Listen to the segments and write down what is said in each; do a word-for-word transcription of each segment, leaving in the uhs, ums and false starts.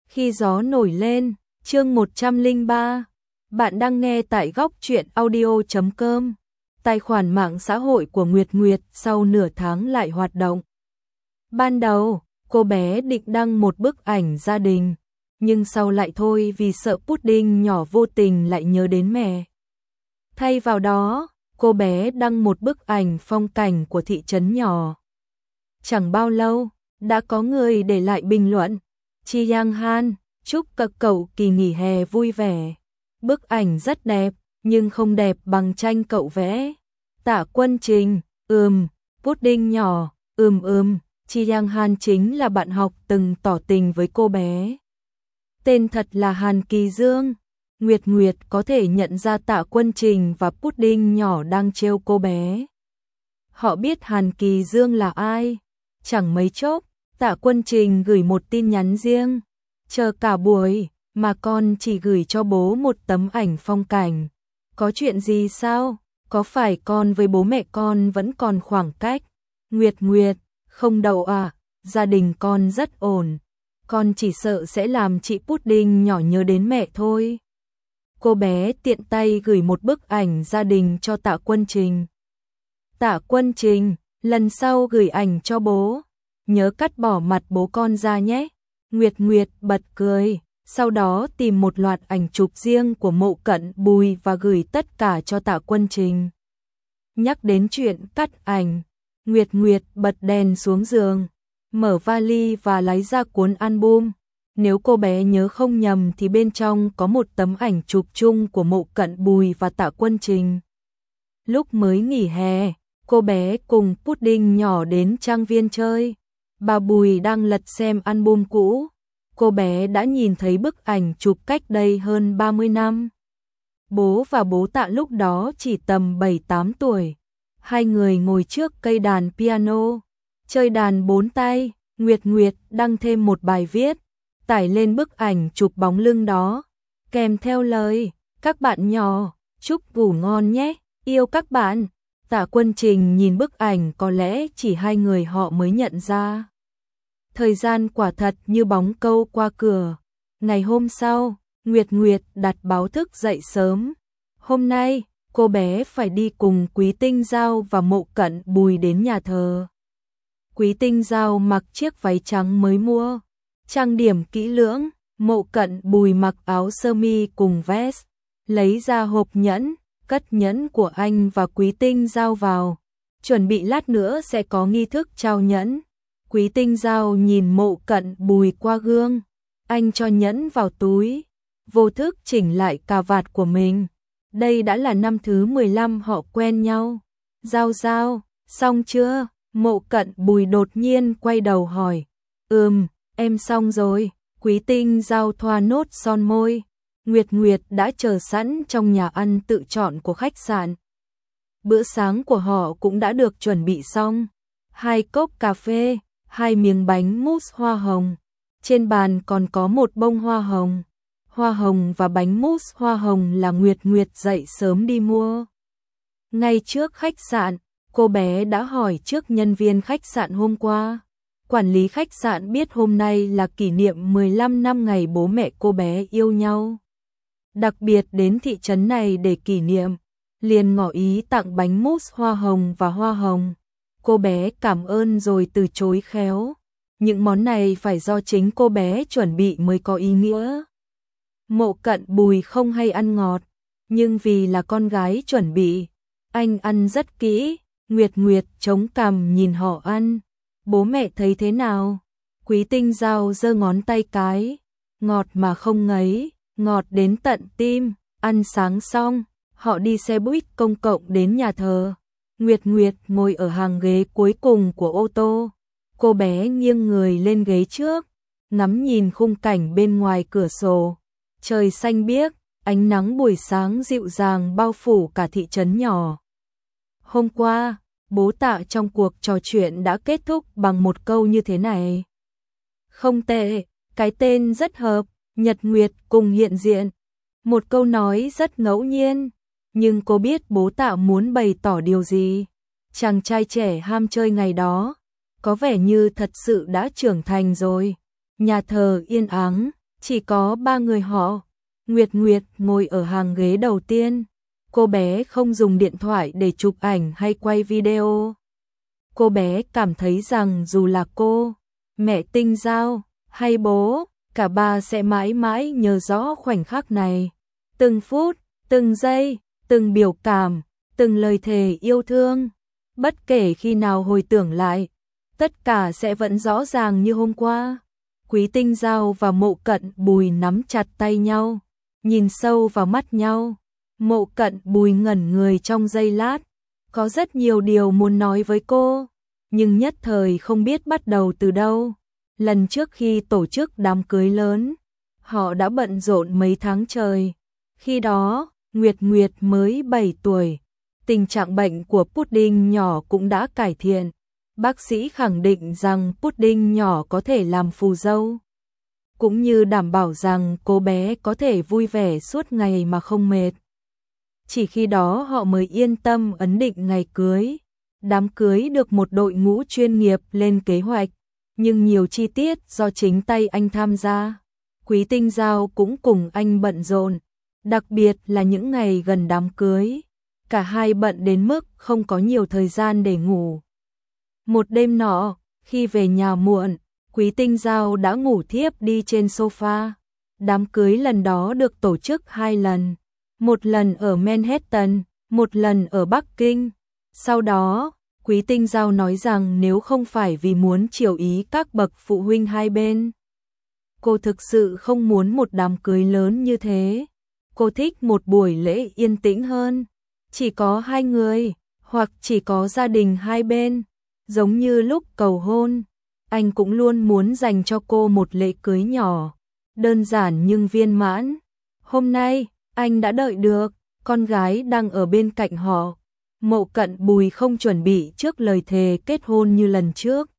Khi gió nổi lên, chương một trăm lẻ ba. Bạn đang nghe tại góc truyện audio chấm com. Tài khoản mạng xã hội của Nguyệt Nguyệt sau nửa tháng lại hoạt động. Ban đầu, cô bé định đăng một bức ảnh gia đình, nhưng sau lại thôi vì sợ pudding nhỏ vô tình lại nhớ đến mẹ. Thay vào đó, cô bé đăng một bức ảnh phong cảnh của thị trấn nhỏ. Chẳng bao lâu, đã có người để lại bình luận. Chi Yang Han, chúc các cậu kỳ nghỉ hè vui vẻ. Bức ảnh rất đẹp, nhưng không đẹp bằng tranh cậu vẽ. Tạ Quân Trình, ừm, pudding nhỏ, ừm ừm, Chi Yang Han chính là bạn học từng tỏ tình với cô bé. Tên thật là Hàn Kỳ Dương. Nguyệt Nguyệt có thể nhận ra Tạ Quân Trình và pudding nhỏ đang trêu cô bé. Họ biết Hàn Kỳ Dương là ai. Chẳng mấy chốc, Tạ Quân Trình gửi một tin nhắn riêng. Chờ cả buổi, mà con chỉ gửi cho bố một tấm ảnh phong cảnh. Có chuyện gì sao? Có phải con với bố mẹ con vẫn còn khoảng cách? Nguyệt Nguyệt, không đâu à, gia đình con rất ổn. Con chỉ sợ sẽ làm chị pudding nhỏ nhớ đến mẹ thôi. Cô bé tiện tay gửi một bức ảnh gia đình cho Tạ Quân Trình. Tạ Quân Trình, lần sau gửi ảnh cho bố, nhớ cắt bỏ mặt bố con ra nhé. Nguyệt Nguyệt bật cười, sau đó tìm một loạt ảnh chụp riêng của Mộ Cận Bùi và gửi tất cả cho Tạ Quân Trình. Nhắc đến chuyện cắt ảnh, Nguyệt Nguyệt bật đèn xuống giường, mở vali và lấy ra cuốn album. Nếu cô bé nhớ không nhầm thì bên trong có một tấm ảnh chụp chung của Mộ Cận Bùi và Tạ Quân Trình. Lúc mới nghỉ hè, cô bé cùng pudding nhỏ đến trang viên chơi. Bà Bùi đang lật xem album cũ. Cô bé đã nhìn thấy bức ảnh chụp cách đây hơn ba mươi năm. Bố và bố Tạ lúc đó chỉ tầm bảy tám tuổi. Hai người ngồi trước cây đàn piano, chơi đàn bốn tay. Nguyệt Nguyệt đăng thêm một bài viết, tải lên bức ảnh chụp bóng lưng đó, kèm theo lời, các bạn nhỏ, chúc ngủ ngon nhé, yêu các bạn. Tạ Quân Trình nhìn bức ảnh có lẽ chỉ hai người họ mới nhận ra. Thời gian quả thật như bóng câu qua cửa. Ngày hôm sau, Nguyệt Nguyệt đặt báo thức dậy sớm. Hôm nay, cô bé phải đi cùng Quý Tinh Giao và Mộ Cận Bùi đến nhà thờ. Quý Tinh Giao mặc chiếc váy trắng mới mua, trang điểm kỹ lưỡng. Mộ Cận Bùi mặc áo sơ mi cùng vest, lấy ra hộp nhẫn, cất nhẫn của anh và Quý Tinh Giao vào, chuẩn bị lát nữa sẽ có nghi thức trao nhẫn. Quý Tinh Giao nhìn Mộ Cận Bùi qua gương, anh cho nhẫn vào túi, vô thức chỉnh lại cà vạt của mình. Đây đã là năm thứ mười lăm họ quen nhau. Giao Giao, xong chưa? Mộ Cận Bùi đột nhiên quay đầu hỏi. Ừm, em xong rồi. Quý Tinh Giao thoa nốt son môi. Nguyệt Nguyệt đã chờ sẵn trong nhà ăn tự chọn của khách sạn. Bữa sáng của họ cũng đã được chuẩn bị xong. Hai cốc cà phê, hai miếng bánh mousse hoa hồng. Trên bàn còn có một bông hoa hồng. Hoa hồng và bánh mousse hoa hồng là Nguyệt Nguyệt dậy sớm đi mua. Ngay trước khách sạn, cô bé đã hỏi trước nhân viên khách sạn hôm qua. Quản lý khách sạn biết hôm nay là kỷ niệm mười lăm năm ngày bố mẹ cô bé yêu nhau. Đặc biệt đến thị trấn này để kỷ niệm, liền ngỏ ý tặng bánh mousse hoa hồng và hoa hồng. Cô bé cảm ơn rồi từ chối khéo. Những món này phải do chính cô bé chuẩn bị mới có ý nghĩa. Mộ Cận Bùi không hay ăn ngọt, nhưng vì là con gái chuẩn bị, anh ăn rất kỹ. Nguyệt Nguyệt chống cằm nhìn họ ăn. Bố mẹ thấy thế nào? Quý Tinh Giao giơ ngón tay cái. Ngọt mà không ngấy, ngọt đến tận tim. Ăn sáng xong, họ đi xe buýt công cộng đến nhà thờ. Nguyệt Nguyệt ngồi ở hàng ghế cuối cùng của ô tô. Cô bé nghiêng người lên ghế trước, ngắm nhìn khung cảnh bên ngoài cửa sổ. Trời xanh biếc, ánh nắng buổi sáng dịu dàng bao phủ cả thị trấn nhỏ. Hôm qua, bố Tạ trong cuộc trò chuyện đã kết thúc bằng một câu như thế này. Không tệ, cái tên rất hợp, Nhật Nguyệt cùng hiện diện. Một câu nói rất ngẫu nhiên, nhưng cô biết bố Tạ muốn bày tỏ điều gì. Chàng trai trẻ ham chơi ngày đó, có vẻ như thật sự đã trưởng thành rồi. Nhà thờ yên ắng, Chỉ có ba người họ. Nguyệt Nguyệt ngồi ở hàng ghế đầu tiên. Cô bé không dùng điện thoại để chụp ảnh hay quay video. Cô bé cảm thấy rằng dù là cô, mẹ Tinh Dao hay bố, cả ba sẽ mãi mãi nhớ rõ khoảnh khắc này. Từng phút, từng giây, từng biểu cảm, từng lời thề yêu thương. Bất kể khi nào hồi tưởng lại, tất cả sẽ vẫn rõ ràng như hôm qua. Quý Tinh Dao và Mộ Cận Bùi nắm chặt tay nhau, nhìn sâu vào mắt nhau. Mộ Cận Bùi ngẩn người trong giây lát, có rất nhiều điều muốn nói với cô, nhưng nhất thời không biết bắt đầu từ đâu. Lần trước khi tổ chức đám cưới lớn, họ đã bận rộn mấy tháng trời. Khi đó, Nguyệt Nguyệt mới bảy tuổi, tình trạng bệnh của Pudding nhỏ cũng đã cải thiện. Bác sĩ khẳng định rằng Pudding nhỏ có thể làm phù dâu, cũng như đảm bảo rằng cô bé có thể vui vẻ suốt ngày mà không mệt. Chỉ khi đó họ mới yên tâm ấn định ngày cưới. Đám cưới được một đội ngũ chuyên nghiệp lên kế hoạch, nhưng nhiều chi tiết do chính tay anh tham gia. Quý Tinh Dao cũng cùng anh bận rộn, đặc biệt là những ngày gần đám cưới. Cả hai bận đến mức không có nhiều thời gian để ngủ. Một đêm nọ, khi về nhà muộn, Quý Tinh Dao đã ngủ thiếp đi trên sofa. Đám cưới lần đó được tổ chức hai lần, một lần ở Manhattan, một lần ở Bắc Kinh. Sau đó, Quý Tinh Dao nói rằng nếu không phải vì muốn chiều ý các bậc phụ huynh hai bên, cô thực sự không muốn một đám cưới lớn như thế. Cô thích một buổi lễ yên tĩnh hơn, chỉ có hai người, hoặc chỉ có gia đình hai bên. Giống như lúc cầu hôn, anh cũng luôn muốn dành cho cô một lễ cưới nhỏ, đơn giản nhưng viên mãn. Hôm nay, anh đã đợi được, con gái đang ở bên cạnh họ. Mộ Cận Bùi không chuẩn bị trước lời thề kết hôn như lần trước.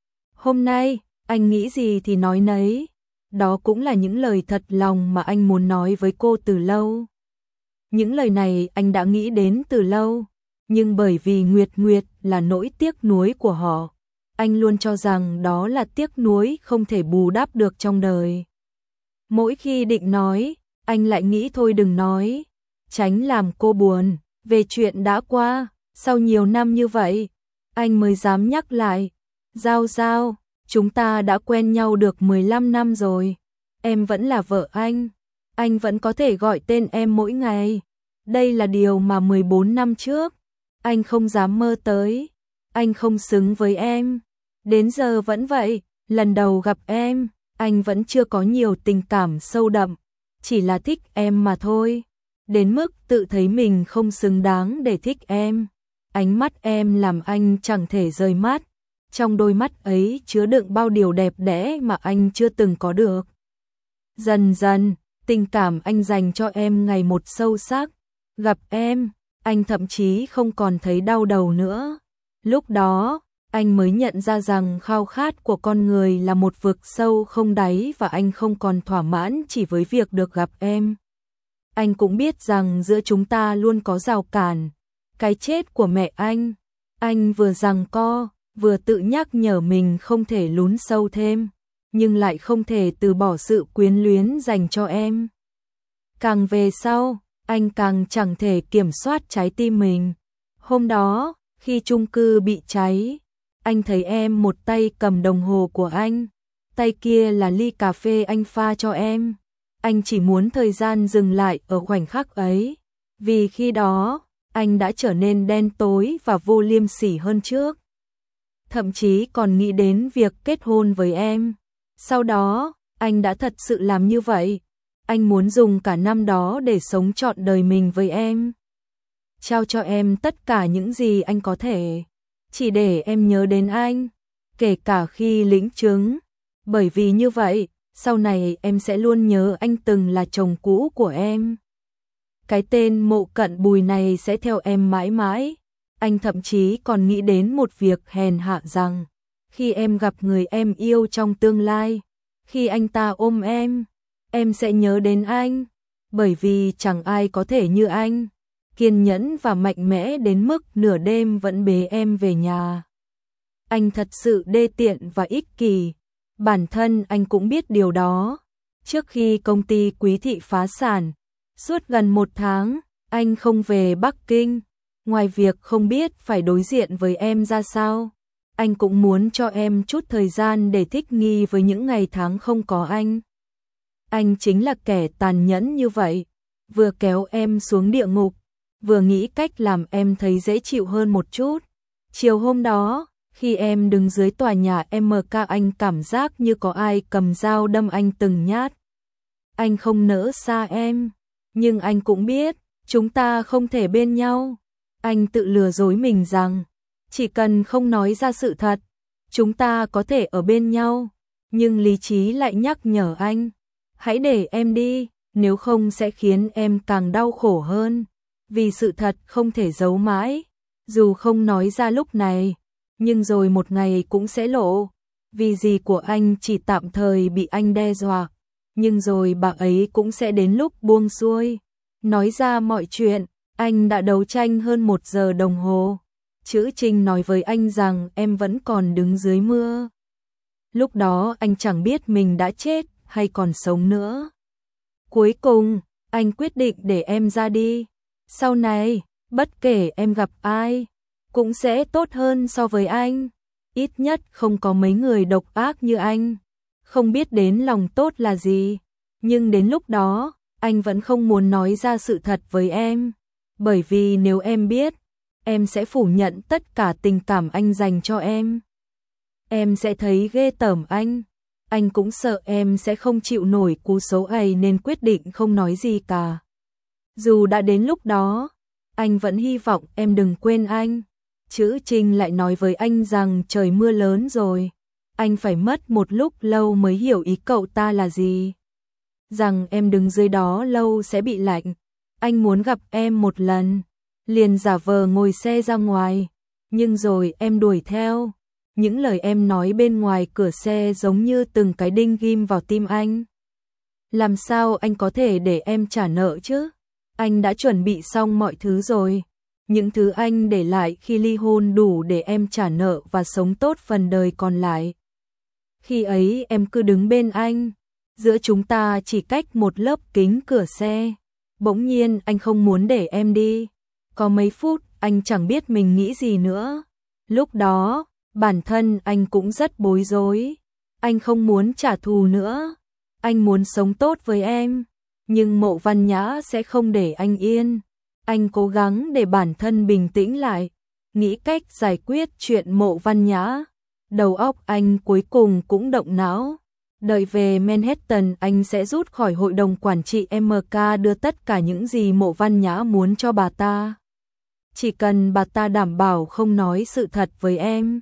Hôm nay, anh nghĩ gì thì nói nấy. Đó cũng là những lời thật lòng mà anh muốn nói với cô từ lâu. Những lời này anh đã nghĩ đến từ lâu, nhưng bởi vì Nguyệt Nguyệt là nỗi tiếc nuối của họ, anh luôn cho rằng đó là tiếc nuối không thể bù đắp được trong đời. Mỗi khi định nói, anh lại nghĩ thôi đừng nói, tránh làm cô buồn. Về chuyện đã qua, sau nhiều năm như vậy, anh mới dám nhắc lại. Dao Dao, chúng ta đã quen nhau được mười lăm năm rồi. Em vẫn là vợ anh. Anh vẫn có thể gọi tên em mỗi ngày. Đây là điều mà mười bốn năm trước, anh không dám mơ tới. Anh không xứng với em. Đến giờ vẫn vậy, lần đầu gặp em, anh vẫn chưa có nhiều tình cảm sâu đậm. Chỉ là thích em mà thôi. Đến mức tự thấy mình không xứng đáng để thích em. Ánh mắt em làm anh chẳng thể rời mắt. Trong đôi mắt ấy chứa đựng bao điều đẹp đẽ mà anh chưa từng có được. Dần dần, tình cảm anh dành cho em ngày một sâu sắc. Gặp em, anh thậm chí không còn thấy đau đầu nữa. Lúc đó, anh mới nhận ra rằng khao khát của con người là một vực sâu không đáy và anh không còn thỏa mãn chỉ với việc được gặp em. Anh cũng biết rằng giữa chúng ta luôn có rào cản. Cái chết của mẹ anh, anh vừa giằng co, vừa tự nhắc nhở mình không thể lún sâu thêm, nhưng lại không thể từ bỏ sự quyến luyến dành cho em. Càng về sau, anh càng chẳng thể kiểm soát trái tim mình. Hôm đó, khi chung cư bị cháy, anh thấy em một tay cầm đồng hồ của anh, tay kia là ly cà phê anh pha cho em. Anh chỉ muốn thời gian dừng lại ở khoảnh khắc ấy, vì khi đó, anh đã trở nên đen tối và vô liêm sỉ hơn trước. Thậm chí còn nghĩ đến việc kết hôn với em. Sau đó, anh đã thật sự làm như vậy. Anh muốn dùng cả năm đó để sống trọn đời mình với em. Trao cho em tất cả những gì anh có thể, chỉ để em nhớ đến anh, kể cả khi lĩnh chứng. Bởi vì như vậy, sau này em sẽ luôn nhớ anh từng là chồng cũ của em. Cái tên Mộ Cận Bùi này sẽ theo em mãi mãi. Anh thậm chí còn nghĩ đến một việc hèn hạ rằng, khi em gặp người em yêu trong tương lai, khi anh ta ôm em, em sẽ nhớ đến anh. Bởi vì chẳng ai có thể như anh, kiên nhẫn và mạnh mẽ đến mức nửa đêm vẫn bế em về nhà. Anh thật sự đê tiện và ích kỷ. Bản thân anh cũng biết điều đó. Trước khi công ty Quý Thị phá sản, suốt gần một tháng, anh không về Bắc Kinh. Ngoài việc không biết phải đối diện với em ra sao, anh cũng muốn cho em chút thời gian để thích nghi với những ngày tháng không có anh. Anh chính là kẻ tàn nhẫn như vậy, vừa kéo em xuống địa ngục, vừa nghĩ cách làm em thấy dễ chịu hơn một chút. Chiều hôm đó, khi em đứng dưới tòa nhà em ca, anh cảm giác như có ai cầm dao đâm anh từng nhát. Anh không nỡ xa em, nhưng anh cũng biết, chúng ta không thể bên nhau. Anh tự lừa dối mình rằng, chỉ cần không nói ra sự thật, chúng ta có thể ở bên nhau. Nhưng lý trí lại nhắc nhở anh, hãy để em đi, nếu không sẽ khiến em càng đau khổ hơn. Vì sự thật không thể giấu mãi, dù không nói ra lúc này, nhưng rồi một ngày cũng sẽ lộ. Vì gì của anh chỉ tạm thời bị anh đe dọa, nhưng rồi bà ấy cũng sẽ đến lúc buông xuôi. Nói ra mọi chuyện, anh đã đấu tranh hơn một giờ đồng hồ. Chữ Trinh nói với anh rằng em vẫn còn đứng dưới mưa. Lúc đó anh chẳng biết mình đã chết hay còn sống nữa. Cuối cùng, anh quyết định để em ra đi. Sau này, bất kể em gặp ai, cũng sẽ tốt hơn so với anh. Ít nhất không có mấy người độc ác như anh. Không biết đến lòng tốt là gì, nhưng đến lúc đó, anh vẫn không muốn nói ra sự thật với em. Bởi vì nếu em biết, em sẽ phủ nhận tất cả tình cảm anh dành cho em. Em sẽ thấy ghê tởm anh. Anh cũng sợ em sẽ không chịu nổi cú xấu ấy nên quyết định không nói gì cả. Dù đã đến lúc đó, anh vẫn hy vọng em đừng quên anh. Chữ Trinh lại nói với anh rằng trời mưa lớn rồi. Anh phải mất một lúc lâu mới hiểu ý cậu ta là gì. Rằng em đứng dưới đó lâu sẽ bị lạnh. Anh muốn gặp em một lần. Liền giả vờ ngồi xe ra ngoài. Nhưng rồi em đuổi theo. Những lời em nói bên ngoài cửa xe giống như từng cái đinh ghim vào tim anh. Làm sao anh có thể để em trả nợ chứ? Anh đã chuẩn bị xong mọi thứ rồi. Những thứ anh để lại khi ly hôn đủ để em trả nợ và sống tốt phần đời còn lại. Khi ấy em cứ đứng bên anh. Giữa chúng ta chỉ cách một lớp kính cửa xe. Bỗng nhiên anh không muốn để em đi. Có mấy phút anh chẳng biết mình nghĩ gì nữa. Lúc đó, bản thân anh cũng rất bối rối. Anh không muốn trả thù nữa. Anh muốn sống tốt với em. Nhưng Mộ Văn Nhã sẽ không để anh yên. Anh cố gắng để bản thân bình tĩnh lại. Nghĩ cách giải quyết chuyện Mộ Văn Nhã. Đầu óc anh cuối cùng cũng động não. Đợi về Manhattan anh sẽ rút khỏi hội đồng quản trị em ca đưa tất cả những gì Mộ Văn Nhã muốn cho bà ta. Chỉ cần bà ta đảm bảo không nói sự thật với em.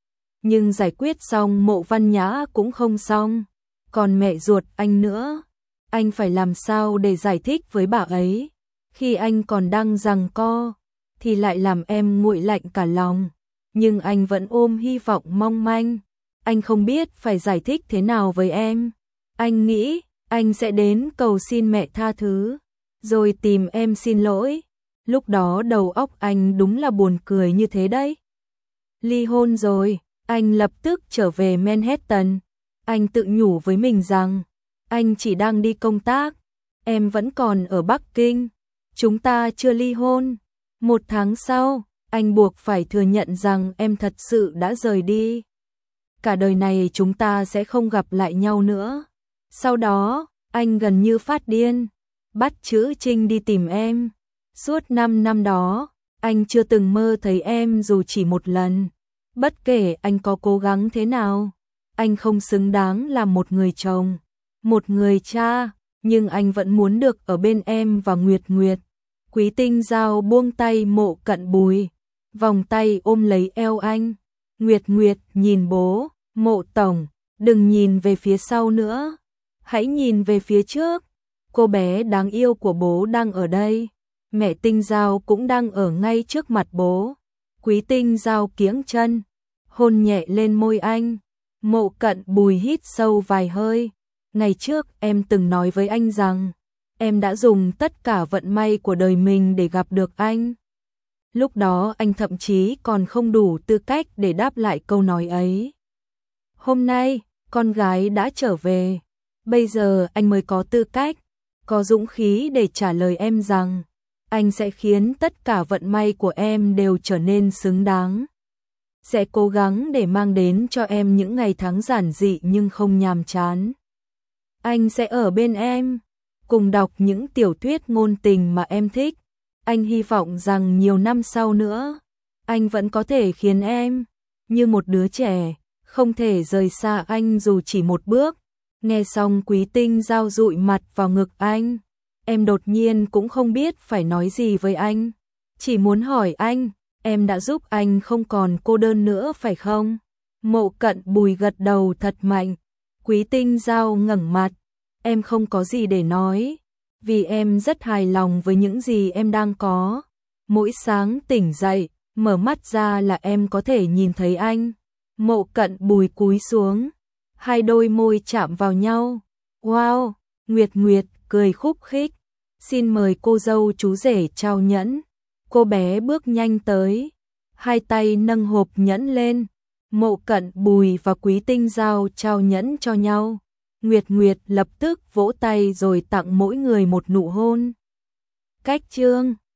Nhưng giải quyết xong Mộ Văn Nhã cũng không xong. Còn mẹ ruột anh nữa. Anh phải làm sao để giải thích với bà ấy. Khi anh còn đang giằng co, thì lại làm em nguội lạnh cả lòng. Nhưng anh vẫn ôm hy vọng mong manh. Anh không biết phải giải thích thế nào với em. Anh nghĩ anh sẽ đến cầu xin mẹ tha thứ, rồi tìm em xin lỗi. Lúc đó đầu óc anh đúng là buồn cười như thế đấy. Ly hôn rồi, anh lập tức trở về Manhattan. Anh tự nhủ với mình rằng, anh chỉ đang đi công tác, em vẫn còn ở Bắc Kinh. Chúng ta chưa ly hôn. Một tháng sau, anh buộc phải thừa nhận rằng em thật sự đã rời đi. Cả đời này chúng ta sẽ không gặp lại nhau nữa. Sau đó, anh gần như phát điên, bắt Chữ Trinh đi tìm em. Suốt năm năm đó, anh chưa từng mơ thấy em dù chỉ một lần. Bất kể anh có cố gắng thế nào, anh không xứng đáng là một người chồng, một người cha, nhưng anh vẫn muốn được ở bên em và Nguyệt Nguyệt. Quý Tinh Giao buông tay Mộ Cận Bùi, vòng tay ôm lấy eo anh. Nguyệt Nguyệt nhìn bố, Mộ tổng, đừng nhìn về phía sau nữa, hãy nhìn về phía trước. Cô bé đáng yêu của bố đang ở đây. Mẹ Tinh Giao cũng đang ở ngay trước mặt bố. Quý Tinh Giao kiễng chân, hôn nhẹ lên môi anh. Mộ Cận Bùi hít sâu vài hơi. Ngày trước em từng nói với anh rằng em đã dùng tất cả vận may của đời mình để gặp được anh. Lúc đó anh thậm chí còn không đủ tư cách để đáp lại câu nói ấy. Hôm nay, con gái đã trở về. Bây giờ anh mới có tư cách, có dũng khí để trả lời em rằng anh sẽ khiến tất cả vận may của em đều trở nên xứng đáng. Sẽ cố gắng để mang đến cho em những ngày tháng giản dị nhưng không nhàm chán. Anh sẽ ở bên em, cùng đọc những tiểu thuyết ngôn tình mà em thích. Anh hy vọng rằng nhiều năm sau nữa, anh vẫn có thể khiến em, như một đứa trẻ, không thể rời xa anh dù chỉ một bước. Nghe xong Quý Tinh Giao dụi mặt vào ngực anh. Em đột nhiên cũng không biết phải nói gì với anh. Chỉ muốn hỏi anh, em đã giúp anh không còn cô đơn nữa phải không? Mộ Cận Bùi gật đầu thật mạnh. Quý Tinh Giao ngẩng mặt. Em không có gì để nói, vì em rất hài lòng với những gì em đang có. Mỗi sáng tỉnh dậy, mở mắt ra là em có thể nhìn thấy anh. Mộ Cận Bùi cúi xuống, hai đôi môi chạm vào nhau. Wow, Nguyệt Nguyệt cười khúc khích. Xin mời cô dâu chú rể trao nhẫn. Cô bé bước nhanh tới, hai tay nâng hộp nhẫn lên. Mộ Cận Bùi và Quý Tinh Giao trao nhẫn cho nhau. Nguyệt Nguyệt lập tức vỗ tay rồi tặng mỗi người một nụ hôn. Cách chương